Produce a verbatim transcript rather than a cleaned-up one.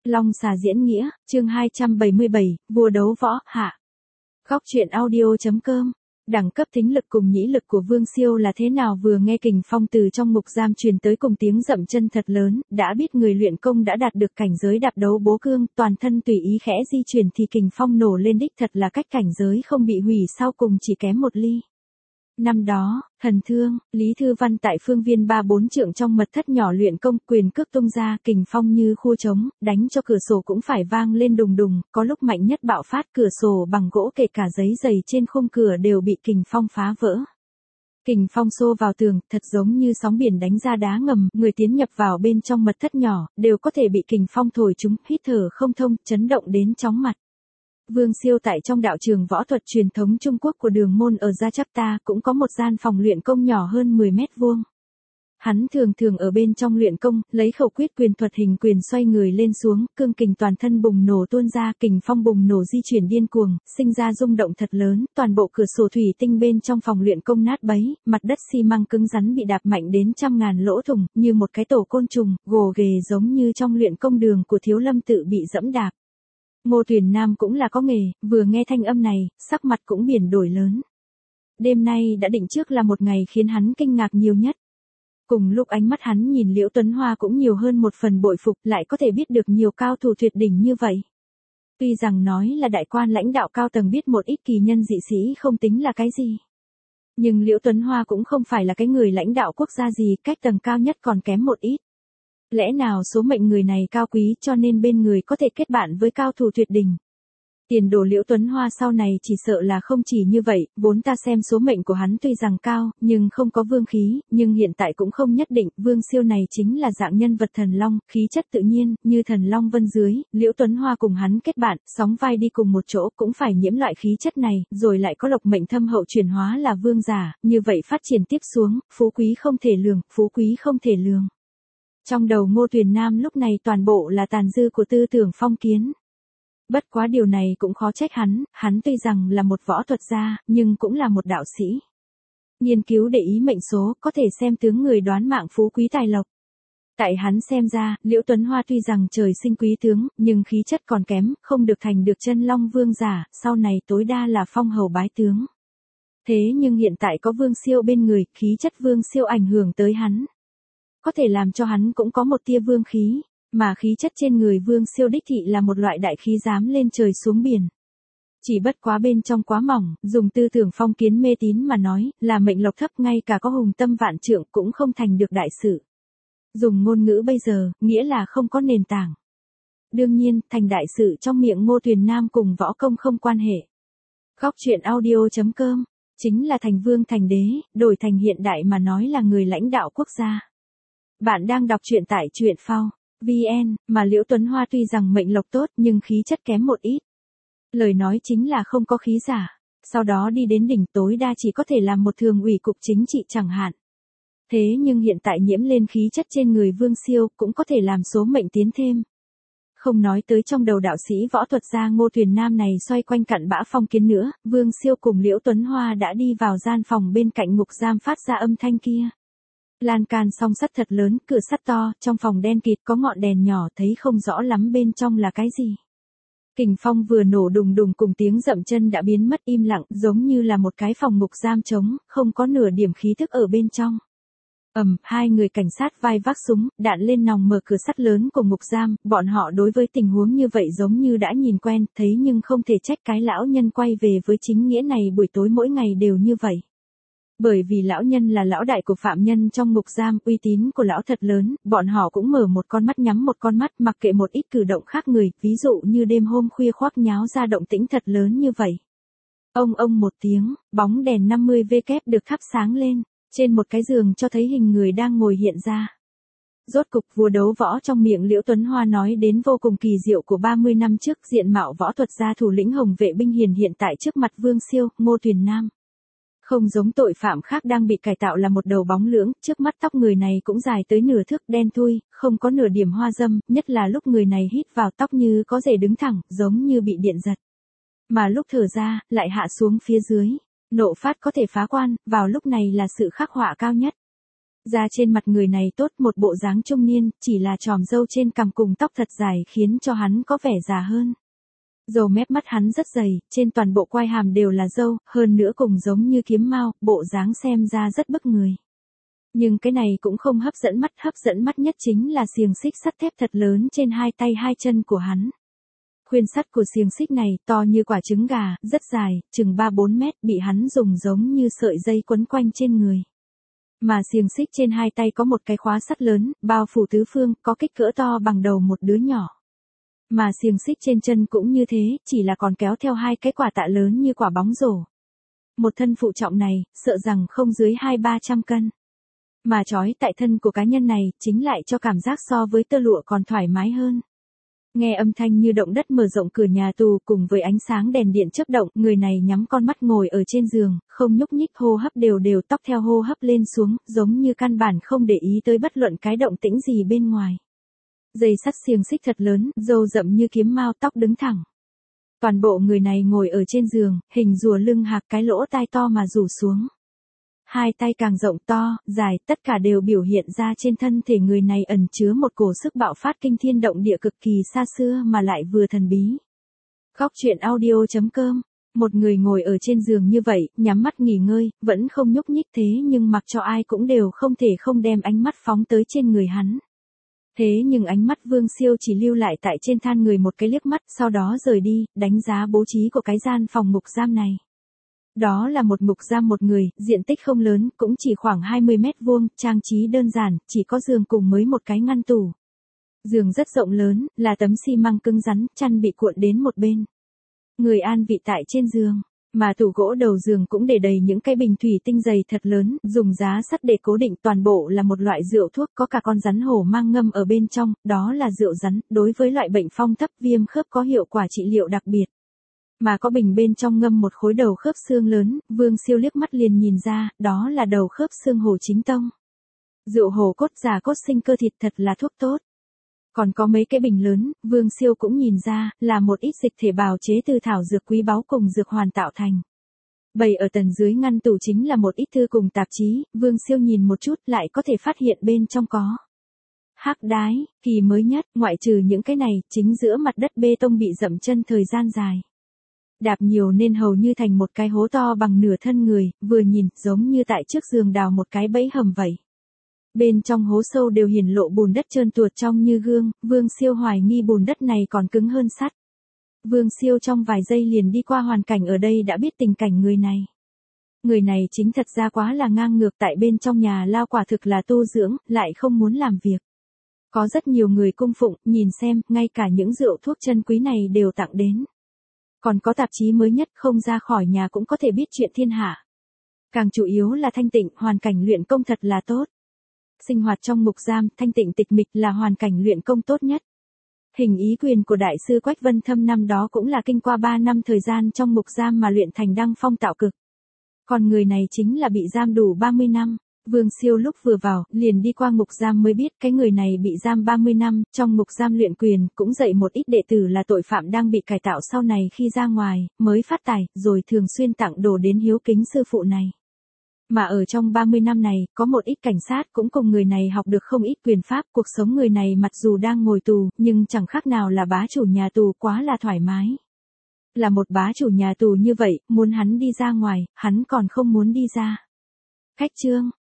Long xà diễn nghĩa, chương hai trăm bảy mươi bảy, vua đấu võ, hạ. Góc truyện audio chấm com. Đẳng cấp thính lực cùng nhĩ lực của Vương Siêu là thế nào? Vừa nghe Kình Phong từ trong ngục giam truyền tới cùng tiếng dậm chân thật lớn, đã biết người luyện công đã đạt được cảnh giới đạp đấu bố cương, toàn thân tùy ý khẽ di chuyển thì Kình Phong nổ lên đích thật là cách cảnh giới không bị hủy sau cùng chỉ kém một ly. Năm đó, Thần Thương, Lý Thư Văn tại phương viên ba bốn trượng trong mật thất nhỏ luyện công, quyền cước tung ra, Kình Phong như khua trống, đánh cho cửa sổ cũng phải vang lên đùng đùng, có lúc mạnh nhất bạo phát, cửa sổ bằng gỗ kể cả giấy dày trên khung cửa đều bị Kình Phong phá vỡ. Kình Phong xô vào tường, thật giống như sóng biển đánh ra đá ngầm, người tiến nhập vào bên trong mật thất nhỏ, đều có thể bị Kình Phong thổi chúng, hít thở không thông, chấn động đến chóng mặt. Vương Siêu tại trong đạo trường võ thuật truyền thống Trung Quốc của Đường Môn ở Gia Chắp Ta cũng có một gian phòng luyện công nhỏ hơn mười mét vuông. Hắn thường thường ở bên trong luyện công, lấy khẩu quyết quyền thuật hình quyền xoay người lên xuống, cương kình toàn thân bùng nổ tuôn ra, Kình Phong bùng nổ di chuyển điên cuồng, sinh ra rung động thật lớn, toàn bộ cửa sổ thủy tinh bên trong phòng luyện công nát bấy, mặt đất xi măng cứng rắn bị đạp mạnh đến trăm ngàn lỗ thủng, như một cái tổ côn trùng, gồ ghề giống như trong luyện công đường của Thiếu Lâm tự bị dẫm đạp. Ngô Tuyền Nam cũng là có nghề, vừa nghe thanh âm này, sắc mặt cũng biển đổi lớn. Đêm nay đã định trước là một ngày khiến hắn kinh ngạc nhiều nhất. Cùng lúc ánh mắt hắn nhìn Liễu Tuấn Hoa cũng nhiều hơn một phần bội phục, lại có thể biết được nhiều cao thủ tuyệt đỉnh như vậy. Tuy rằng nói là đại quan lãnh đạo cao tầng biết một ít kỳ nhân dị sĩ không tính là cái gì. Nhưng Liễu Tuấn Hoa cũng không phải là cái người lãnh đạo quốc gia gì, cách tầng cao nhất còn kém một ít. Lẽ nào số mệnh người này cao quý cho nên bên người có thể kết bạn với cao thủ tuyệt đỉnh. Tiền đồ Liễu Tuấn Hoa sau này chỉ sợ là không chỉ như vậy, vốn ta xem số mệnh của hắn tuy rằng cao, nhưng không có vương khí, nhưng hiện tại cũng không nhất định, Vương Siêu này chính là dạng nhân vật thần long, khí chất tự nhiên, như thần long vân dưới, Liễu Tuấn Hoa cùng hắn kết bạn, sóng vai đi cùng một chỗ cũng phải nhiễm loại khí chất này, rồi lại có lộc mệnh thâm hậu chuyển hóa là vương giả, như vậy phát triển tiếp xuống, phú quý không thể lường, phú quý không thể lường. Trong đầu Ngô Tuyền Nam lúc này toàn bộ là tàn dư của tư tưởng phong kiến. Bất quá điều này cũng khó trách hắn, hắn tuy rằng là một võ thuật gia, nhưng cũng là một đạo sĩ. Nghiên cứu để ý mệnh số, có thể xem tướng người đoán mạng phú quý tài lộc. Tại hắn xem ra, Liễu Tuấn Hoa tuy rằng trời sinh quý tướng, nhưng khí chất còn kém, không được thành được chân long vương giả, sau này tối đa là phong hầu bái tướng. Thế nhưng hiện tại có Vương Siêu bên người, khí chất Vương Siêu ảnh hưởng tới hắn. Có thể làm cho hắn cũng có một tia vương khí, mà khí chất trên người Vương Siêu đích thị là một loại đại khí dám lên trời xuống biển. Chỉ bất quá bên trong quá mỏng, dùng tư tưởng phong kiến mê tín mà nói, là mệnh lộc thấp, ngay cả có hùng tâm vạn trượng cũng không thành được đại sự. Dùng ngôn ngữ bây giờ, nghĩa là không có nền tảng. Đương nhiên, thành đại sự trong miệng Ngô Tuyền Nam cùng võ công không quan hệ. Góc truyện audio chấm com, chính là thành vương thành đế, đổi thành hiện đại mà nói là người lãnh đạo quốc gia. Bạn đang đọc truyện tại truyện phao chấm vn, mà Liễu Tuấn Hoa tuy rằng mệnh lộc tốt nhưng khí chất kém một ít. Lời nói chính là không có khí giả, sau đó đi đến đỉnh tối đa chỉ có thể làm một thường ủy cục chính trị chẳng hạn. Thế nhưng hiện tại nhiễm lên khí chất trên người Vương Siêu cũng có thể làm số mệnh tiến thêm. Không nói tới trong đầu đạo sĩ võ thuật gia Ngô Tuyền Nam này xoay quanh cặn bã phong kiến nữa, Vương Siêu cùng Liễu Tuấn Hoa đã đi vào gian phòng bên cạnh ngục giam phát ra âm thanh kia. Lan can song sắt thật lớn, cửa sắt to, trong phòng đen kịt có ngọn đèn nhỏ thấy không rõ lắm bên trong là cái gì. Kình Phong vừa nổ đùng đùng cùng tiếng dậm chân đã biến mất im lặng, giống như là một cái phòng ngục giam trống, không có nửa điểm khí thức ở bên trong. Ầm, hai người cảnh sát vai vác súng, đạn lên nòng mở cửa sắt lớn của ngục giam, bọn họ đối với tình huống như vậy giống như đã nhìn quen, thấy nhưng không thể trách cái lão nhân quay về với chính nghĩa này buổi tối mỗi ngày đều như vậy. Bởi vì lão nhân là lão đại của phạm nhân trong ngục giam, uy tín của lão thật lớn, bọn họ cũng mở một con mắt nhắm một con mắt, mặc kệ một ít cử động khác người, ví dụ như đêm hôm khuya khoác nháo ra động tĩnh thật lớn như vậy. Ông ông một tiếng, bóng đèn năm mươi W được thắp sáng lên, trên một cái giường cho thấy hình người đang ngồi hiện ra. Rốt cục vua đấu võ trong miệng Liễu Tuấn Hoa nói đến vô cùng kỳ diệu của ba mươi năm trước, diện mạo võ thuật gia thủ lĩnh Hồng Vệ binh hiền hiện tại trước mặt Vương Siêu, Ngô Tuyền Nam. Không giống tội phạm khác đang bị cải tạo là một đầu bóng lưỡng, trước mắt tóc người này cũng dài tới nửa thước, đen thui, không có nửa điểm hoa dâm, nhất là lúc người này hít vào tóc như có rễ đứng thẳng, giống như bị điện giật. Mà lúc thở ra, lại hạ xuống phía dưới. Nộ phát có thể phá quan, vào lúc này là sự khắc họa cao nhất. Da trên mặt người này tốt, một bộ dáng trung niên, chỉ là chòm râu trên cằm cùng tóc thật dài khiến cho hắn có vẻ già hơn. Râu mép mắt hắn rất dày, trên toàn bộ quai hàm đều là râu, hơn nữa cùng giống như kiếm mao, bộ dáng xem ra rất bức người. Nhưng cái này cũng không hấp dẫn mắt, hấp dẫn mắt nhất chính là xiềng xích sắt thép thật lớn trên hai tay hai chân của hắn. Khuyên sắt của xiềng xích này to như quả trứng gà, rất dài, chừng ba bốn mét, bị hắn dùng giống như sợi dây quấn quanh trên người. Mà xiềng xích trên hai tay có một cái khóa sắt lớn, bao phủ tứ phương, có kích cỡ to bằng đầu một đứa nhỏ. Mà xiềng xích trên chân cũng như thế, chỉ là còn kéo theo hai cái quả tạ lớn như quả bóng rổ. Một thân phụ trọng này, sợ rằng không dưới hai ba trăm cân. Mà trói tại thân của cá nhân này, chính lại cho cảm giác so với tơ lụa còn thoải mái hơn. Nghe âm thanh như động đất mở rộng cửa nhà tù cùng với ánh sáng đèn điện chớp động, người này nhắm con mắt ngồi ở trên giường, không nhúc nhích, hô hấp đều đều, tóc theo hô hấp lên xuống, giống như căn bản không để ý tới bất luận cái động tĩnh gì bên ngoài. Dây sắt xiềng xích thật lớn, râu rậm như kiếm mao, tóc đứng thẳng. Toàn bộ người này ngồi ở trên giường, hình rùa lưng hạc, cái lỗ tai to mà rủ xuống. Hai tay càng rộng to, dài, tất cả đều biểu hiện ra trên thân thể người này ẩn chứa một cổ sức bạo phát kinh thiên động địa cực kỳ xa xưa mà lại vừa thần bí. Góc truyện audio chấm com. Một người ngồi ở trên giường như vậy, nhắm mắt nghỉ ngơi, vẫn không nhúc nhích, thế nhưng mặc cho ai cũng đều không thể không đem ánh mắt phóng tới trên người hắn. Thế nhưng ánh mắt Vương Siêu chỉ lưu lại tại trên than người một cái liếc mắt, sau đó rời đi, đánh giá bố trí của cái gian phòng ngục giam này. Đó là một ngục giam một người, diện tích không lớn, cũng chỉ khoảng hai mươi mét vuông, trang trí đơn giản, chỉ có giường cùng mới một cái ngăn tủ. Giường rất rộng lớn, là tấm xi măng cứng rắn, chăn bị cuộn đến một bên. Người an vị tại trên giường, mà tủ gỗ đầu giường cũng để đầy những cái bình thủy tinh dày thật lớn, dùng giá sắt để cố định, toàn bộ là một loại rượu thuốc, có cả con rắn hổ mang ngâm ở bên trong, đó là rượu rắn, đối với loại bệnh phong thấp viêm khớp có hiệu quả trị liệu đặc biệt. Mà có bình bên trong ngâm một khối đầu khớp xương lớn, Vương Siêu liếc mắt liền nhìn ra, đó là đầu khớp xương hổ chính tông. Rượu hổ cốt già cốt sinh cơ thịt thật là thuốc tốt. Còn có mấy cái bình lớn, Vương Siêu cũng nhìn ra, là một ít dịch thể bào chế từ thảo dược quý báu cùng dược hoàn tạo thành. Bày ở tầng dưới ngăn tủ chính là một ít thư cùng tạp chí, Vương Siêu nhìn một chút lại có thể phát hiện bên trong có. Hắc đái, kỳ mới nhất, ngoại trừ những cái này, chính giữa mặt đất bê tông bị dậm chân thời gian dài. Đạp nhiều nên hầu như thành một cái hố to bằng nửa thân người, vừa nhìn, giống như tại trước giường đào một cái bẫy hầm vậy. Bên trong hố sâu đều hiển lộ bùn đất trơn tuột trong như gương, Vương Siêu hoài nghi bùn đất này còn cứng hơn sắt. Vương Siêu trong vài giây liền đi qua hoàn cảnh ở đây đã biết tình cảnh người này. Người này chính thật ra quá là ngang ngược, tại bên trong nhà lao quả thực là tu dưỡng, lại không muốn làm việc. Có rất nhiều người cung phụng, nhìn xem, ngay cả những rượu thuốc chân quý này đều tặng đến. Còn có tạp chí mới nhất, không ra khỏi nhà cũng có thể biết chuyện thiên hạ. Càng chủ yếu là thanh tịnh, hoàn cảnh luyện công thật là tốt. Sinh hoạt trong ngục giam, thanh tịnh tịch mịch là hoàn cảnh luyện công tốt nhất. Hình ý quyền của đại sư Quách Vân Thâm năm đó cũng là kinh qua ba năm thời gian trong ngục giam mà luyện thành đăng phong tạo cực. Còn người này chính là bị giam đủ ba mươi năm. Vương Siêu lúc vừa vào, liền đi qua ngục giam mới biết cái người này bị giam ba mươi năm, trong ngục giam luyện quyền, cũng dạy một ít đệ tử là tội phạm đang bị cải tạo sau này khi ra ngoài, mới phát tài, rồi thường xuyên tặng đồ đến hiếu kính sư phụ này. Mà ở trong ba mươi năm này, có một ít cảnh sát cũng cùng người này học được không ít quyền pháp, cuộc sống người này mặc dù đang ngồi tù, nhưng chẳng khác nào là bá chủ nhà tù, quá là thoải mái. Là một bá chủ nhà tù như vậy, muốn hắn đi ra ngoài, hắn còn không muốn đi ra. Khách chương